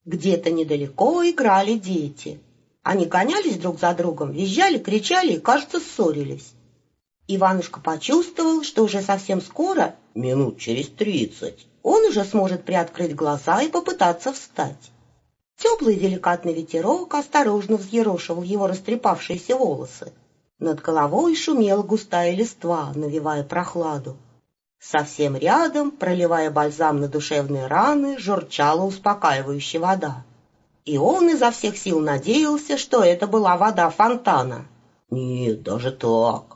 Где-то недалеко играли дети. Они гонялись друг за другом, визжали, кричали и, кажется, ссорились. Иванушка почувствовал, что уже совсем скоро, минут через 30, он уже сможет приоткрыть глаза и попытаться встать. Теплый деликатный ветерок осторожно взъерошивал его растрепавшиеся волосы. Над головой шумела густая листва, навевая прохладу. Совсем рядом, проливая бальзам на душевные раны, журчала успокаивающая вода. И он изо всех сил надеялся, что это была вода фонтана. Нет, даже так.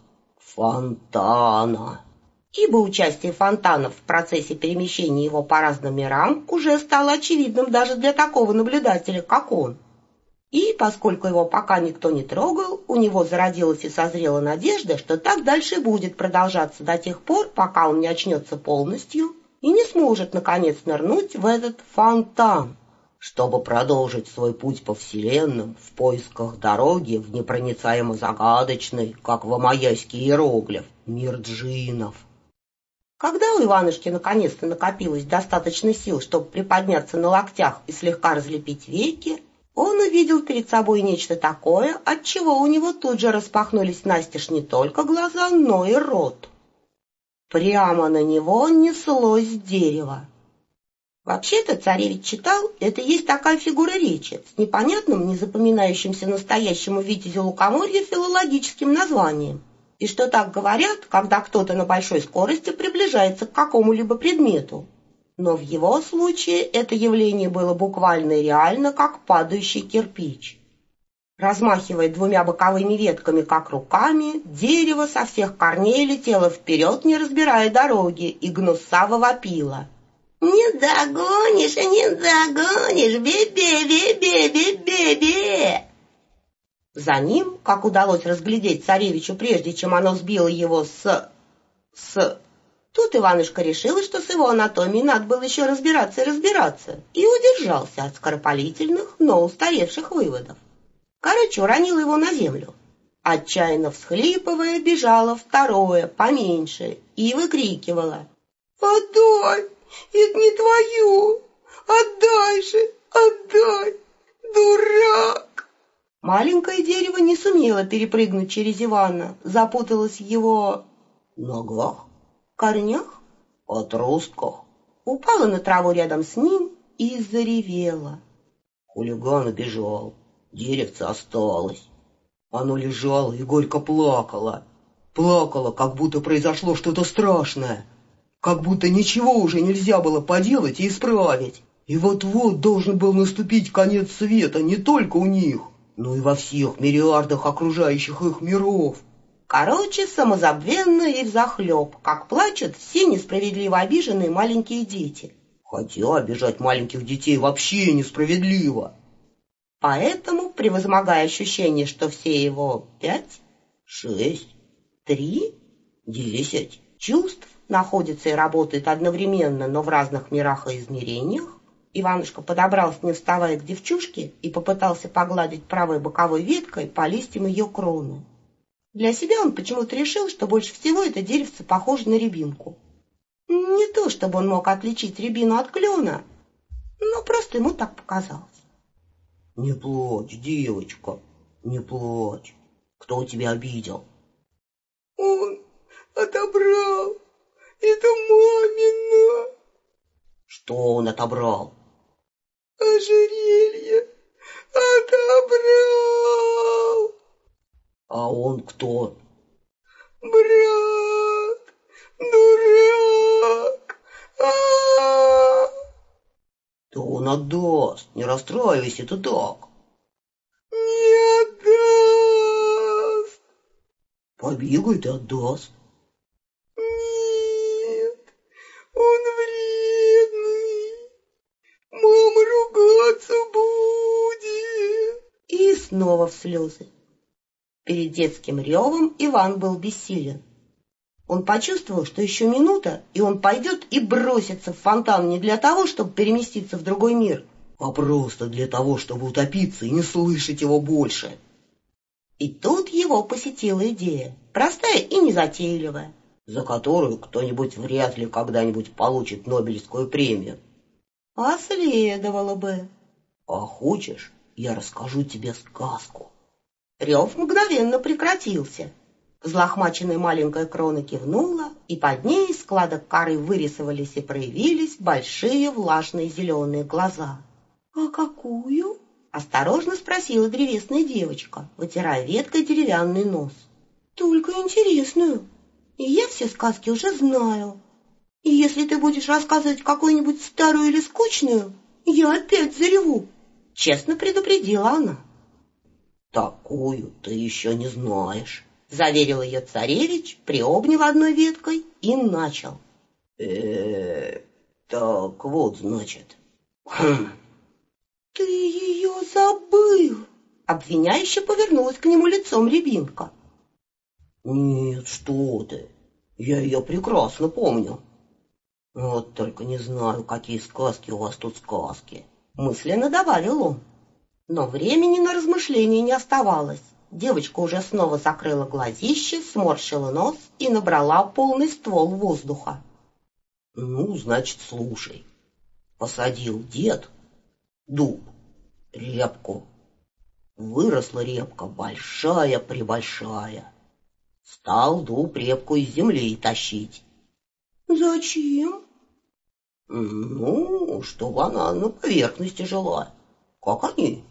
Фонтана. Ибо участие фонтанов в процессе перемещения его по разным мирам уже стало очевидным даже для такого наблюдателя, как он. И, поскольку его пока никто не трогал, у него зародилась и созрела надежда, что так дальше будет продолжаться до тех пор, пока он не очнется полностью и не сможет, наконец, нырнуть в этот фонтан, чтобы продолжить свой путь по вселенным в поисках дороги в непроницаемо загадочный, как вамайский иероглиф, мир джиннов. Когда у Иванушки наконец-то накопилось достаточно сил, чтобы приподняться на локтях и слегка разлепить веки, он увидел перед собой нечто такое, от чего у него тут же распахнулись настежь не только глаза, но и рот. Прямо на него неслось дерево. Вообще-то царевич читал, это есть такая фигура речи с непонятным, не запоминающимся настоящему витязю лукоморья филологическим названием, и что так говорят, когда кто-то на большой скорости приближается к какому-либо предмету. Но в его случае это явление было буквально и реально, как падающий кирпич. Размахивая двумя боковыми ветками, как руками, дерево со всех корней летело вперед, не разбирая дороги, и гнусаво вопило. «Не догонишь, не догонишь, бе-бе-бе-бе-бе-бе-бе!» За ним, как удалось разглядеть царевичу, прежде чем оно сбило его с... Тут Иванушка решил, что с его анатомией надо было еще разбираться, и удержался от скоропалительных, но устаревших выводов. Короче, уронил его на землю. Отчаянно всхлипывая, бежало второе, поменьше, и выкрикивало: «Отдай! Это не твое! Отдай же! Отдай! Дурак!» Маленькое дерево не сумело перепрыгнуть через Ивана, запуталось в его ногах, корнях, отростках, упала на траву рядом с ним и заревела. Хулиган убежал, деревце осталось. Оно лежало и горько плакало. Плакало, как будто произошло что-то страшное, как будто ничего уже нельзя было поделать и исправить. И вот-вот должен был наступить конец света не только у них, но и во всех миллиардах окружающих их миров. Короче, самозабвенно и взахлеб, как плачут все несправедливо обиженные маленькие дети. Хотя обижать маленьких детей вообще несправедливо. Поэтому, превозмогая ощущение, что все его 5, 6, 3, 10 чувств находятся и работают одновременно, но в разных мирах и измерениях, Иванушка подобрался, не вставая, к девчушке и попытался погладить правой боковой веткой по листьям ее кроны. Для себя он почему-то решил, что больше всего это деревце похоже на рябинку. Не то, чтобы он мог отличить рябину от клена, но просто ему так показалось. — Не плачь, девочка, не плачь. Кто тебя обидел? — Он отобрал. Это мамина. — Что он отобрал? — Ожерелье отобрал. — А он кто? — Брат, дурак. А-а-а! — Да он отдаст, не расстраивайся ты так. — Не отдаст. — Побегает и отдаст. — Нет, он вредный. Мама ругаться будет. И снова в слезы. Перед детским ревом Иван был бессилен. Он почувствовал, что еще минута, и он пойдет и бросится в фонтан не для того, чтобы переместиться в другой мир, а просто для того, чтобы утопиться и не слышать его больше. И тут его посетила идея, простая и незатейливая, за которую кто-нибудь вряд ли когда-нибудь получит Нобелевскую премию. А следовало бы. А хочешь, я расскажу тебе сказку? Рев мгновенно прекратился. Взлохмаченная маленькая крона кивнула, и под ней из складок коры вырисовались и проявились большие влажные зеленые глаза. «А какую?» — осторожно спросила древесная девочка, вытирая веткой деревянный нос. «Только интересную. И я все сказки уже знаю. И если ты будешь рассказывать какую-нибудь старую или скучную, я опять зареву», — честно предупредила она. «Такую ты еще не знаешь», — заверил ее царевич, приобнял одной веткой и начал. Так вот, значит. «Ты ее забыл!» — обвиняюще повернулась к нему лицом Рябинка. «Нет, что ты, я ее прекрасно помню. Вот только не знаю, какие сказки у вас тут сказки», — мысленно добавил он. Но времени на размышления не оставалось. Девочка уже снова закрыла глазище, сморщила нос и набрала полный ствол воздуха. «Ну, значит, слушай. Посадил дед дуб, репку. Выросла репка большая-пребольшая. Стал дуб репку из земли тащить». «Зачем?» «Ну, чтобы она на поверхности жила, как они».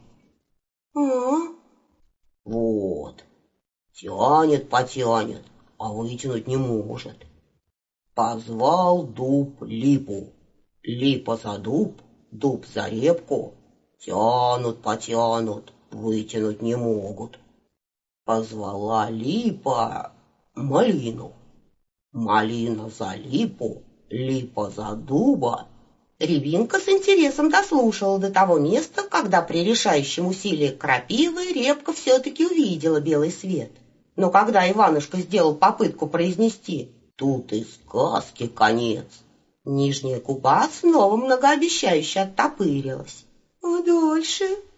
Вот. Потянет, а вытянуть не может. Позвал дуб липу. Липа за дуб, дуб за репку. Потянут, вытянуть не могут. Позвала липа малину. Малина за липу, липа за дуба. Рябинка с интересом дослушала до того места, когда при решающем усилии крапивы репка все-таки увидела белый свет. Но когда Иванушка сделал попытку произнести «Тут и сказки конец», нижняя губа снова многообещающе оттопырилась. «А дальше?»